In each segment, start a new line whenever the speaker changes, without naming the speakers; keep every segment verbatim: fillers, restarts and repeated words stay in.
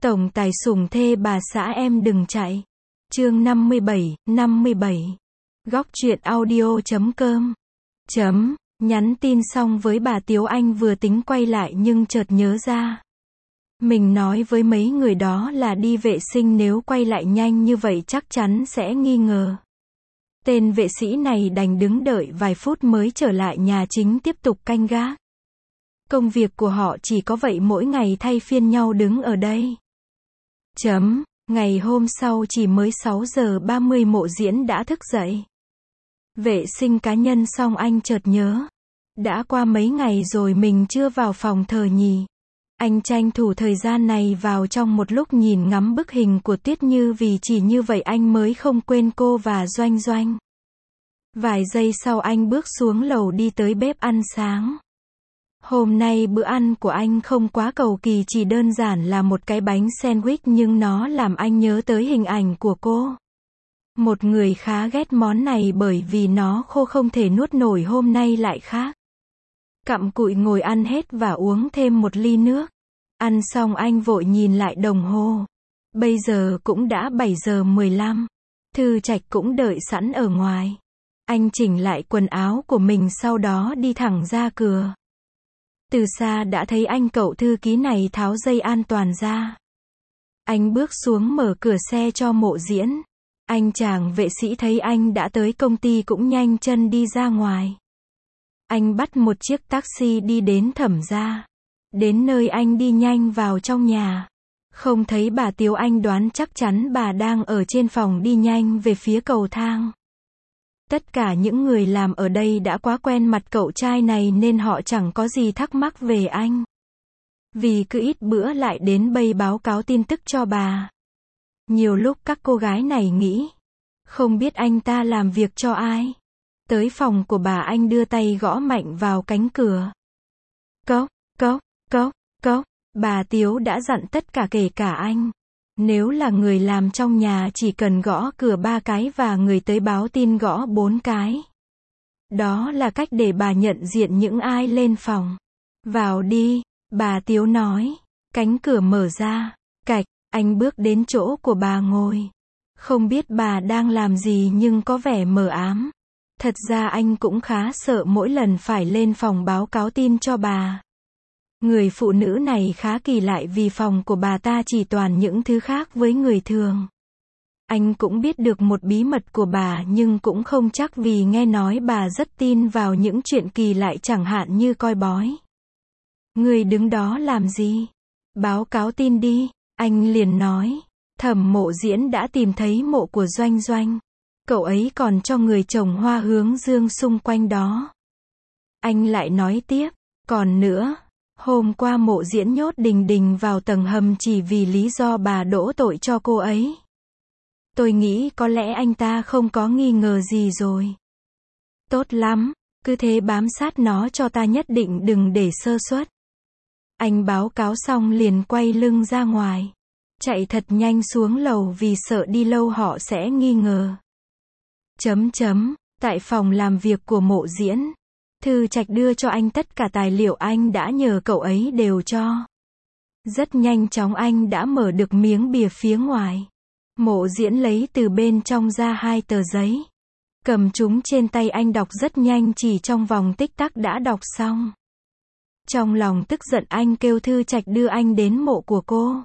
Tổng tài sủng thê bà xã em đừng chạy. Chương năm mươi bảy, năm mươi bảy. Góc truyện audio chấm com. Chấm, nhắn tin xong với bà Tiếu Anh vừa tính quay lại nhưng chợt nhớ ra. Mình nói với mấy người đó là đi vệ sinh, nếu quay lại nhanh như vậy chắc chắn sẽ nghi ngờ. Tên vệ sĩ này đành đứng đợi vài phút mới trở lại nhà chính tiếp tục canh gác. Công việc của họ chỉ có vậy, mỗi ngày thay phiên nhau đứng ở đây. Chấm, ngày hôm sau chỉ mới sáu giờ ba mươi Mộ Diễn đã thức dậy. Vệ sinh cá nhân xong anh chợt nhớ. Đã qua mấy ngày rồi mình chưa vào phòng thờ nhỉ. Anh tranh thủ thời gian này vào trong một lúc nhìn ngắm bức hình của Tuyết Như, vì chỉ như vậy anh mới không quên cô và Doanh Doanh. Vài giây sau anh bước xuống lầu đi tới bếp ăn sáng. Hôm nay bữa ăn của anh không quá cầu kỳ, chỉ đơn giản là một cái bánh sandwich, nhưng nó làm anh nhớ tới hình ảnh của cô. Một người khá ghét món này bởi vì nó khô không thể nuốt nổi, hôm nay lại khác. Cặm cụi ngồi ăn hết và uống thêm một ly nước. Ăn xong anh vội nhìn lại đồng hồ. Bây giờ cũng đã bảy giờ mười lăm. Thư Trạch cũng đợi sẵn ở ngoài. Anh chỉnh lại quần áo của mình sau đó đi thẳng ra cửa. Từ xa đã thấy anh cậu thư ký này tháo dây an toàn ra. Anh bước xuống mở cửa xe cho Mộ Diễn. Anh chàng vệ sĩ thấy anh đã tới công ty cũng nhanh chân đi ra ngoài. Anh bắt một chiếc taxi đi đến Thẩm gia. Đến nơi anh đi nhanh vào trong nhà. Không thấy bà Tiếu Anh, đoán chắc chắn bà đang ở trên phòng, đi nhanh về phía cầu thang. Tất cả những người làm ở đây đã quá quen mặt cậu trai này nên họ chẳng có gì thắc mắc về anh. Vì cứ ít bữa lại đến bay báo cáo tin tức cho bà. Nhiều lúc các cô gái này nghĩ, không biết anh ta làm việc cho ai. Tới phòng của bà, anh đưa tay gõ mạnh vào cánh cửa. Cốc, cốc, cốc, cốc. Bà Tiếu đã dặn tất cả kể cả anh. Nếu là người làm trong nhà chỉ cần gõ cửa ba cái và người tới báo tin gõ bốn cái. Đó là cách để bà nhận diện những ai lên phòng. Vào đi, bà Tiếu nói. Cánh cửa mở ra. Cạch, anh bước đến chỗ của bà ngồi. Không biết bà đang làm gì nhưng có vẻ mờ ám. Thật ra anh cũng khá sợ mỗi lần phải lên phòng báo cáo tin cho bà. Người phụ nữ này khá kỳ lạ vì phòng của bà ta chỉ toàn những thứ khác với người thường. Anh cũng biết được một bí mật của bà nhưng cũng không chắc, vì nghe nói bà rất tin vào những chuyện kỳ lạ, chẳng hạn như coi bói. Người đứng đó làm gì? Báo cáo tin đi, anh liền nói. Thẩm Mộ Diễn đã tìm thấy mộ của Doanh Doanh. Cậu ấy còn cho người trồng hoa hướng dương xung quanh đó. Anh lại nói tiếp. Còn nữa, hôm qua Mộ Diễn nhốt Đình Đình vào tầng hầm chỉ vì lý do bà đổ tội cho cô ấy. Tôi nghĩ có lẽ anh ta không có nghi ngờ gì rồi. Tốt lắm, cứ thế bám sát nó cho ta, nhất định đừng để sơ suất. Anh báo cáo xong liền quay lưng ra ngoài. Chạy thật nhanh xuống lầu vì sợ đi lâu họ sẽ nghi ngờ. Chấm chấm, tại phòng làm việc của Mộ Diễn. Thư Trạch đưa cho anh tất cả tài liệu anh đã nhờ cậu ấy đều cho. Rất nhanh chóng anh đã mở được miếng bìa phía ngoài. Mộ Diễn lấy từ bên trong ra hai tờ giấy. Cầm chúng trên tay anh đọc rất nhanh, chỉ trong vòng tích tắc đã đọc xong. Trong lòng tức giận anh kêu Thư Trạch đưa anh đến mộ của cô.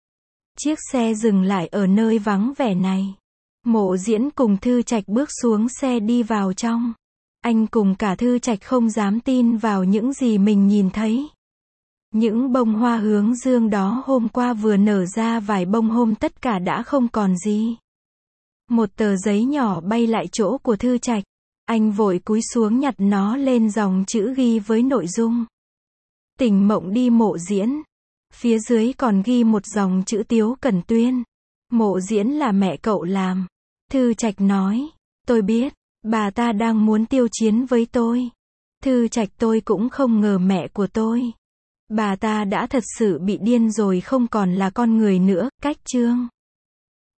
Chiếc xe dừng lại ở nơi vắng vẻ này. Mộ Diễn cùng Thư Trạch bước xuống xe đi vào trong. Anh cùng cả Thư Trạch không dám tin vào những gì mình nhìn thấy. Những bông hoa hướng dương đó hôm qua vừa nở ra vài bông, hôm tất cả đã không còn gì. Một tờ giấy nhỏ bay lại chỗ của Thư Trạch. Anh vội cúi xuống nhặt nó lên, dòng chữ ghi với nội dung. Tỉnh mộng đi Mộ Diễn. Phía dưới còn ghi một dòng chữ Tiếu Cẩn Tuyên. Mộ Diễn là mẹ cậu làm. Thư Trạch nói. Tôi biết, bà ta đang muốn tiêu chiến với tôi. Thư Trạch, tôi cũng không ngờ mẹ của tôi. Bà ta đã thật sự bị điên rồi, không còn là con người nữa. Cách chương.